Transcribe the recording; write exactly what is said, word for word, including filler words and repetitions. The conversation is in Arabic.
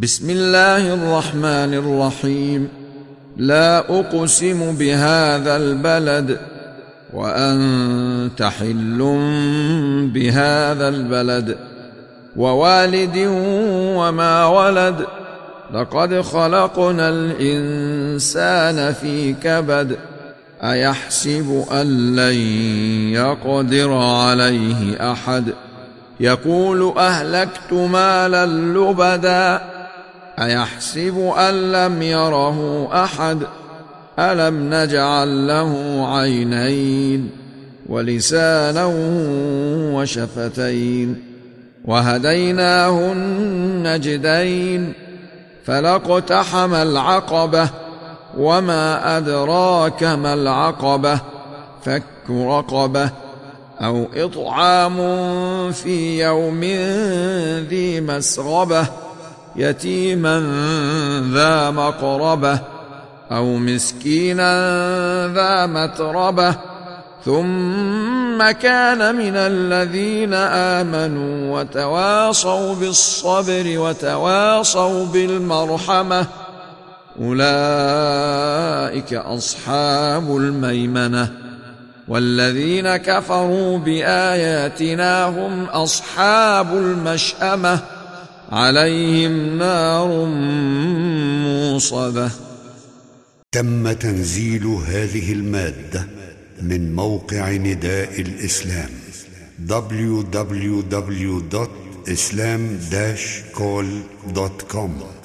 بسم الله الرحمن الرحيم. لا أقسم بهذا البلد وأنت حل بهذا البلد ووالد وما ولد لقد خلقنا الإنسان في كبد أيحسب أن لن يقدر عليه أحد يقول أهلكت مالا لبدا أيحسب أن لم يره أحد ألم نجعل له عينين ولسانا وشفتين وهديناه النجدين فلاقتحم العقبة وما أدراك ما العقبة فك رقبة أو إطعام في يوم ذي مسغبة يتيما ذا مقربة أو مسكينا ذا متربة ثم كان من الذين آمنوا وتواصوا بالصبر وتواصوا بالمرحمة أولئك أصحاب الميمنة والذين كفروا بآياتنا هم أصحاب المشأمة عليهم نار موصدة. تم تنزيل هذه المادة من موقع نداء الإسلام دبليو دبليو دبليو دوت إسلام داش كول دوت كوم.